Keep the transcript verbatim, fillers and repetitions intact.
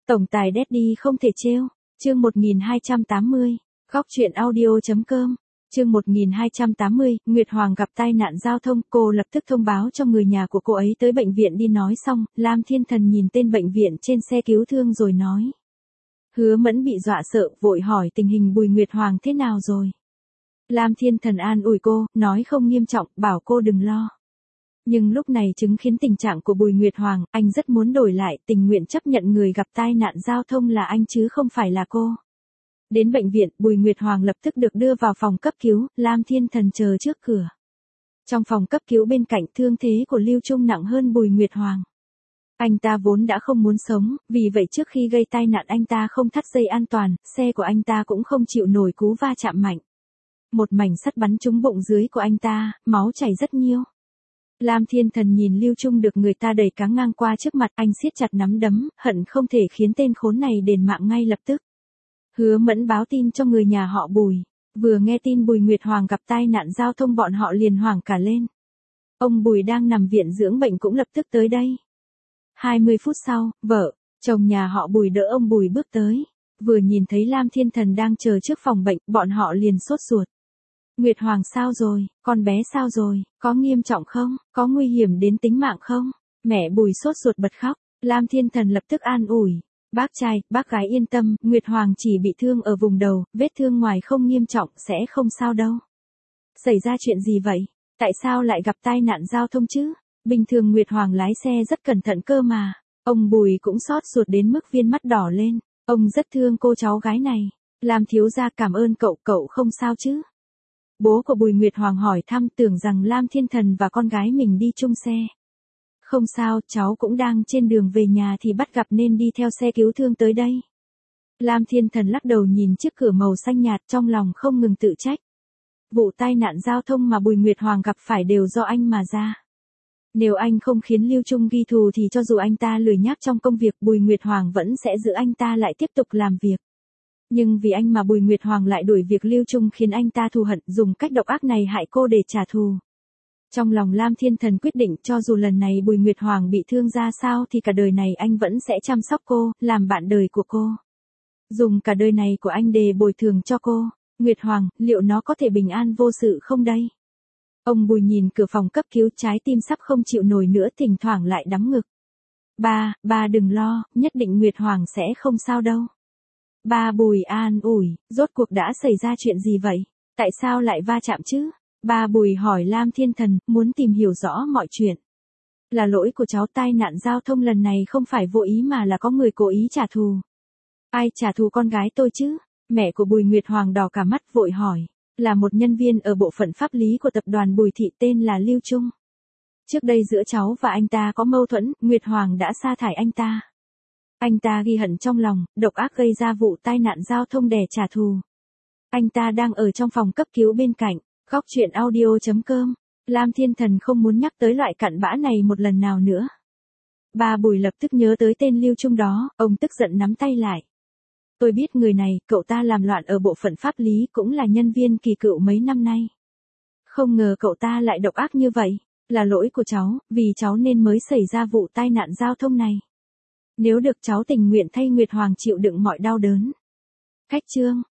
Tổng tài Daddy không thể trêu. Chương một nghìn hai trăm tám mươi. Góc truyện audio.com. Chương một nghìn hai trăm tám mươi, Nguyệt Hoàng gặp tai nạn giao thông, cô lập tức thông báo cho người nhà của cô ấy tới bệnh viện đi. Nói xong, Lam Thiên Thần nhìn tên bệnh viện trên xe cứu thương rồi nói. Hứa Mẫn bị dọa sợ, vội hỏi tình hình Bùi Nguyệt Hoàng thế nào rồi. Lam Thiên Thần an ủi cô, nói không nghiêm trọng, bảo cô đừng lo. Nhưng lúc này chứng kiến tình trạng của Bùi Nguyệt Hoàng, anh rất muốn đổi lại, tình nguyện chấp nhận người gặp tai nạn giao thông là anh chứ không phải là cô. Đến bệnh viện, Bùi Nguyệt Hoàng lập tức được đưa vào phòng cấp cứu, Lam Thiên Thần chờ trước cửa. Trong phòng cấp cứu bên cạnh, thương thế của Lưu Trung nặng hơn Bùi Nguyệt Hoàng. Anh ta vốn đã không muốn sống, vì vậy trước khi gây tai nạn anh ta không thắt dây an toàn, xe của anh ta cũng không chịu nổi cú va chạm mạnh. Một mảnh sắt bắn trúng bụng dưới của anh ta, máu chảy rất nhiều. Lam Thiên Thần nhìn Lưu Trung được người ta đẩy cáng ngang qua trước mặt, anh siết chặt nắm đấm, hận không thể khiến tên khốn này đền mạng ngay lập tức. Hứa Mẫn báo tin cho người nhà họ Bùi. Vừa nghe tin Bùi Nguyệt Hoàng gặp tai nạn giao thông bọn họ liền hoảng cả lên. Ông Bùi đang nằm viện dưỡng bệnh cũng lập tức tới đây. hai mươi phút sau, vợ, chồng nhà họ Bùi đỡ ông Bùi bước tới. Vừa nhìn thấy Lam Thiên Thần đang chờ trước phòng bệnh, bọn họ liền sốt ruột. Nguyệt Hoàng sao rồi, con bé sao rồi, có nghiêm trọng không, có nguy hiểm đến tính mạng không? Mẹ Bùi sốt ruột bật khóc, Lam Thiên Thần lập tức an ủi. Bác trai, bác gái yên tâm, Nguyệt Hoàng chỉ bị thương ở vùng đầu, vết thương ngoài không nghiêm trọng, sẽ không sao đâu. Xảy ra chuyện gì vậy? Tại sao lại gặp tai nạn giao thông chứ? Bình thường Nguyệt Hoàng lái xe rất cẩn thận cơ mà. Ông Bùi cũng xót ruột đến mức viên mắt đỏ lên. Ông rất thương cô cháu gái này. Làm thiếu gia cảm ơn cậu, cậu không sao chứ? Bố của Bùi Nguyệt Hoàng hỏi thăm, tưởng rằng Lam Thiên Thần và con gái mình đi chung xe. Không sao, cháu cũng đang trên đường về nhà thì bắt gặp nên đi theo xe cứu thương tới đây. Lam Thiên Thần lắc đầu nhìn chiếc cửa màu xanh nhạt, trong lòng không ngừng tự trách. Vụ tai nạn giao thông mà Bùi Nguyệt Hoàng gặp phải đều do anh mà ra. Nếu anh không khiến Lưu Trung ghi thù thì cho dù anh ta lười nhác trong công việc, Bùi Nguyệt Hoàng vẫn sẽ giữ anh ta lại tiếp tục làm việc. Nhưng vì anh mà Bùi Nguyệt Hoàng lại đuổi việc Lưu Trung khiến anh ta thù hận, dùng cách độc ác này hại cô để trả thù. Trong lòng Lam Thiên Thần quyết định cho dù lần này Bùi Nguyệt Hoàng bị thương ra sao thì cả đời này anh vẫn sẽ chăm sóc cô, làm bạn đời của cô. Dùng cả đời này của anh để bồi thường cho cô. Nguyệt Hoàng, liệu nó có thể bình an vô sự không đây? Ông Bùi nhìn cửa phòng cấp cứu, trái tim sắp không chịu nổi nữa, thỉnh thoảng lại đắm ngực. Ba, ba đừng lo, nhất định Nguyệt Hoàng sẽ không sao đâu. Ba Bùi an ủi, rốt cuộc đã xảy ra chuyện gì vậy? Tại sao lại va chạm chứ? Ba Bùi hỏi Lam Thiên Thần, muốn tìm hiểu rõ mọi chuyện. Là lỗi của cháu, tai nạn giao thông lần này không phải vô ý mà là có người cố ý trả thù. Ai trả thù con gái tôi chứ? Mẹ của Bùi Nguyệt Hoàng đỏ cả mắt vội hỏi. Là một nhân viên ở bộ phận pháp lý của tập đoàn Bùi Thị tên là Lưu Trung. Trước đây giữa cháu và anh ta có mâu thuẫn, Nguyệt Hoàng đã sa thải anh ta. Anh ta ghi hận trong lòng, độc ác gây ra vụ tai nạn giao thông để trả thù. Anh ta đang ở trong phòng cấp cứu bên cạnh. Góc truyện audio.com. Lam Thiên Thần không muốn nhắc tới loại cặn bã này một lần nào nữa. Ba Bùi lập tức nhớ tới tên Lưu Trung đó, ông tức giận nắm tay lại. Tôi biết người này, cậu ta làm loạn ở bộ phận pháp lý, cũng là nhân viên kỳ cựu mấy năm nay. Không ngờ cậu ta lại độc ác như vậy. Là lỗi của cháu, vì cháu nên mới xảy ra vụ tai nạn giao thông này. Nếu được cháu tình nguyện thay Nguyệt Hoàng chịu đựng mọi đau đớn. Cách chương.